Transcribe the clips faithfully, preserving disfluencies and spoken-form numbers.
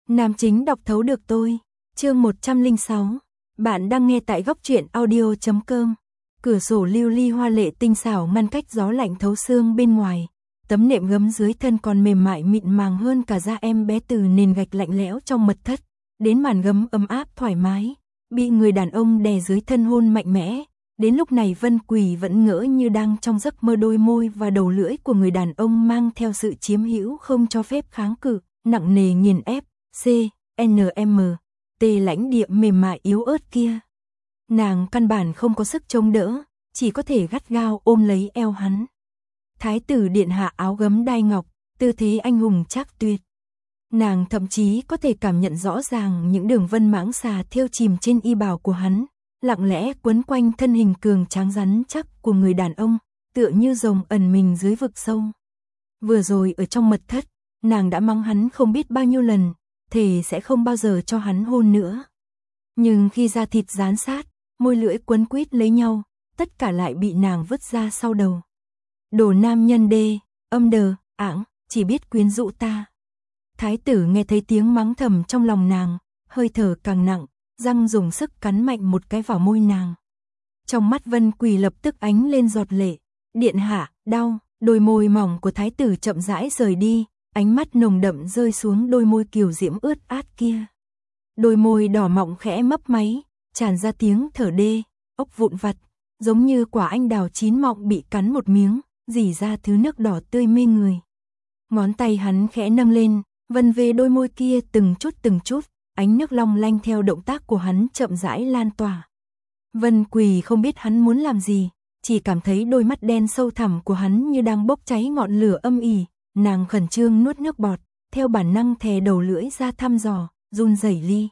Nam chính đọc thấu được tôi. Chương một trăm lẻ sáu. Bạn đang nghe tại góc truyện audio chấm com. Cửa sổ lưu ly hoa lệ tinh xảo ngăn cách gió lạnh thấu xương bên ngoài. Tấm nệm gấm dưới thân còn mềm mại mịn màng hơn cả da em bé từ nền gạch lạnh lẽo trong mật thất. Đến màn gấm ấm áp thoải mái, bị người đàn ông đè dưới thân hôn mạnh mẽ. Đến lúc này Vân Quỳ vẫn ngỡ như đang trong giấc mơ, đôi môi và đầu lưỡi của người đàn ông mang theo sự chiếm hữu không cho phép kháng cự, nặng nề nghiền ép, C, N M, T lãnh địa mềm mại yếu ớt kia. Nàng căn bản không có sức chống đỡ, chỉ có thể gắt gao ôm lấy eo hắn. Thái tử điện hạ áo gấm đai ngọc, tư thế anh hùng trác tuyệt. Nàng thậm chí có thể cảm nhận rõ ràng những đường vân mãng xà thêu chìm trên y bào của hắn, lặng lẽ quấn quanh thân hình cường tráng rắn chắc của người đàn ông, tựa như rồng ẩn mình dưới vực sâu. Vừa rồi ở trong mật thất, nàng đã mắng hắn không biết bao nhiêu lần, thề sẽ không bao giờ cho hắn hôn nữa. Nhưng khi da thịt dán sát, môi lưỡi quấn quýt lấy nhau, tất cả lại bị nàng vứt ra sau đầu. Đồ nam nhân đê, âm đờ, ảng, chỉ biết quyến rũ ta. Thái tử nghe thấy tiếng mắng thầm trong lòng nàng, hơi thở càng nặng, răng dùng sức cắn mạnh một cái vào môi nàng. Trong mắt Vân Quỳ lập tức ánh lên giọt lệ. Điện hạ, đau. Đôi môi mỏng của thái tử chậm rãi rời đi, ánh mắt nồng đậm rơi xuống đôi môi kiều diễm ướt át kia. Đôi môi đỏ mọng khẽ mấp máy, tràn ra tiếng thở đê, ốc vụn vặt, giống như quả anh đào chín mọng bị cắn một miếng, rỉ ra thứ nước đỏ tươi mê người. Ngón tay hắn khẽ nâng lên, vân về đôi môi kia từng chút từng chút, ánh nước long lanh theo động tác của hắn chậm rãi lan tỏa. Vân Quỳ không biết hắn muốn làm gì, chỉ cảm thấy đôi mắt đen sâu thẳm của hắn như đang bốc cháy ngọn lửa âm ỉ, nàng khẩn trương nuốt nước bọt, theo bản năng thè đầu lưỡi ra thăm dò, run rẩy ly.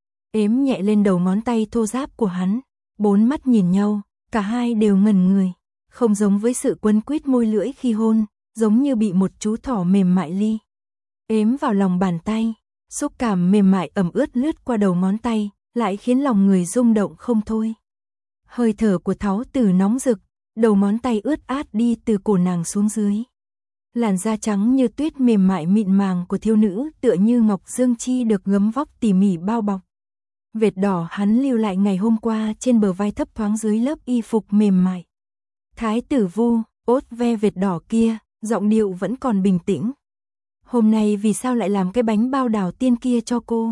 Ếm nhẹ lên đầu ngón tay thô ráp của hắn, bốn mắt nhìn nhau, cả hai đều ngẩn người, không giống với sự quấn quýt môi lưỡi khi hôn, giống như bị một chú thỏ mềm mại ly. Ếm vào lòng bàn tay, xúc cảm mềm mại ẩm ướt lướt qua đầu ngón tay, lại khiến lòng người rung động không thôi. Hơi thở của Tháo Tử nóng rực, đầu ngón tay ướt át đi từ cổ nàng xuống dưới. Làn da trắng như tuyết mềm mại mịn màng của thiếu nữ tựa như ngọc dương chi được gấm vóc tỉ mỉ bao bọc. Vệt đỏ hắn lưu lại ngày hôm qua trên bờ vai thấp thoáng dưới lớp y phục mềm mại. Thái tử vu, ốt ve vệt đỏ kia, giọng điệu vẫn còn bình tĩnh. Hôm nay vì sao lại làm cái bánh bao đào tiên kia cho cô?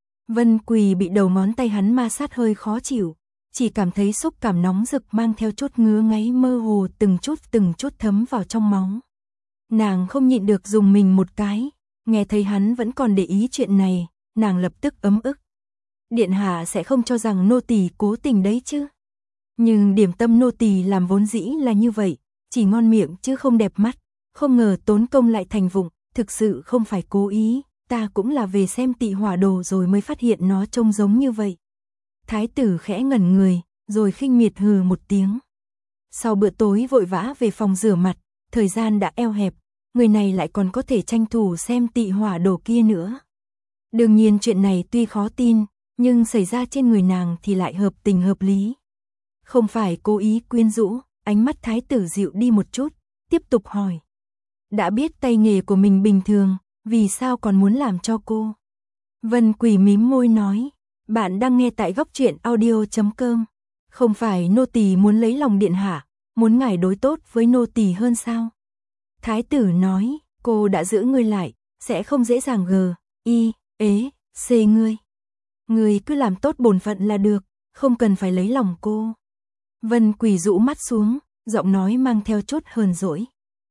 Vân Quỳ bị đầu ngón tay hắn ma sát hơi khó chịu, chỉ cảm thấy xúc cảm nóng rực mang theo chút ngứa ngáy mơ hồ từng chút từng chút thấm vào trong máu. Nàng không nhịn được dùng mình một cái, nghe thấy hắn vẫn còn để ý chuyện này, nàng lập tức ấm ức. Điện hạ sẽ không cho rằng nô tỳ cố tình đấy chứ? Nhưng điểm tâm nô tỳ làm vốn dĩ là như vậy, chỉ ngon miệng chứ không đẹp mắt, không ngờ tốn công lại thành vụng, thực sự không phải cố ý, ta cũng là về xem Tị Hỏa Đồ rồi mới phát hiện nó trông giống như vậy. Thái tử khẽ ngẩn người, rồi khinh miệt hừ một tiếng. Sau bữa tối vội vã về phòng rửa mặt, thời gian đã eo hẹp, người này lại còn có thể tranh thủ xem Tị Hỏa Đồ kia nữa. Đương nhiên chuyện này tuy khó tin, nhưng xảy ra trên người nàng thì lại hợp tình hợp lý. Không phải cố ý quyến rũ, ánh mắt thái tử dịu đi một chút, tiếp tục hỏi. Đã biết tay nghề của mình bình thường, vì sao còn muốn làm cho cô? Vân Quỳ mím môi nói, bạn đang nghe tại góc truyện audio chấm com. Không phải nô tỳ muốn lấy lòng điện hạ, muốn ngài đối tốt với nô tỳ hơn sao? Thái tử nói, cô đã giữ ngươi lại, sẽ không dễ dàng gờ, y, ế, c ngươi. Ngươi cứ làm tốt bổn phận là được, không cần phải lấy lòng cô. Vân Quỳ rũ mắt xuống, giọng nói mang theo chút hờn dỗi.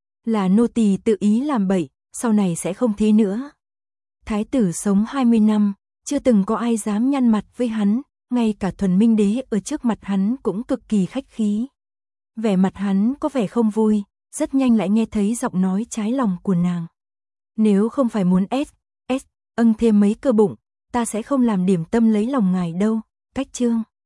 Là nô tỳ tự ý làm bậy, sau này sẽ không thế nữa. Thái tử sống hai mươi năm, chưa từng có ai dám nhăn mặt với hắn, ngay cả Thuần Minh Đế ở trước mặt hắn cũng cực kỳ khách khí. Vẻ mặt hắn có vẻ không vui, rất nhanh lại nghe thấy giọng nói trái lòng của nàng. Nếu không phải muốn ép, ép, âng thêm mấy cơ bụng, ta sẽ không làm điểm tâm lấy lòng ngài đâu, cách chương.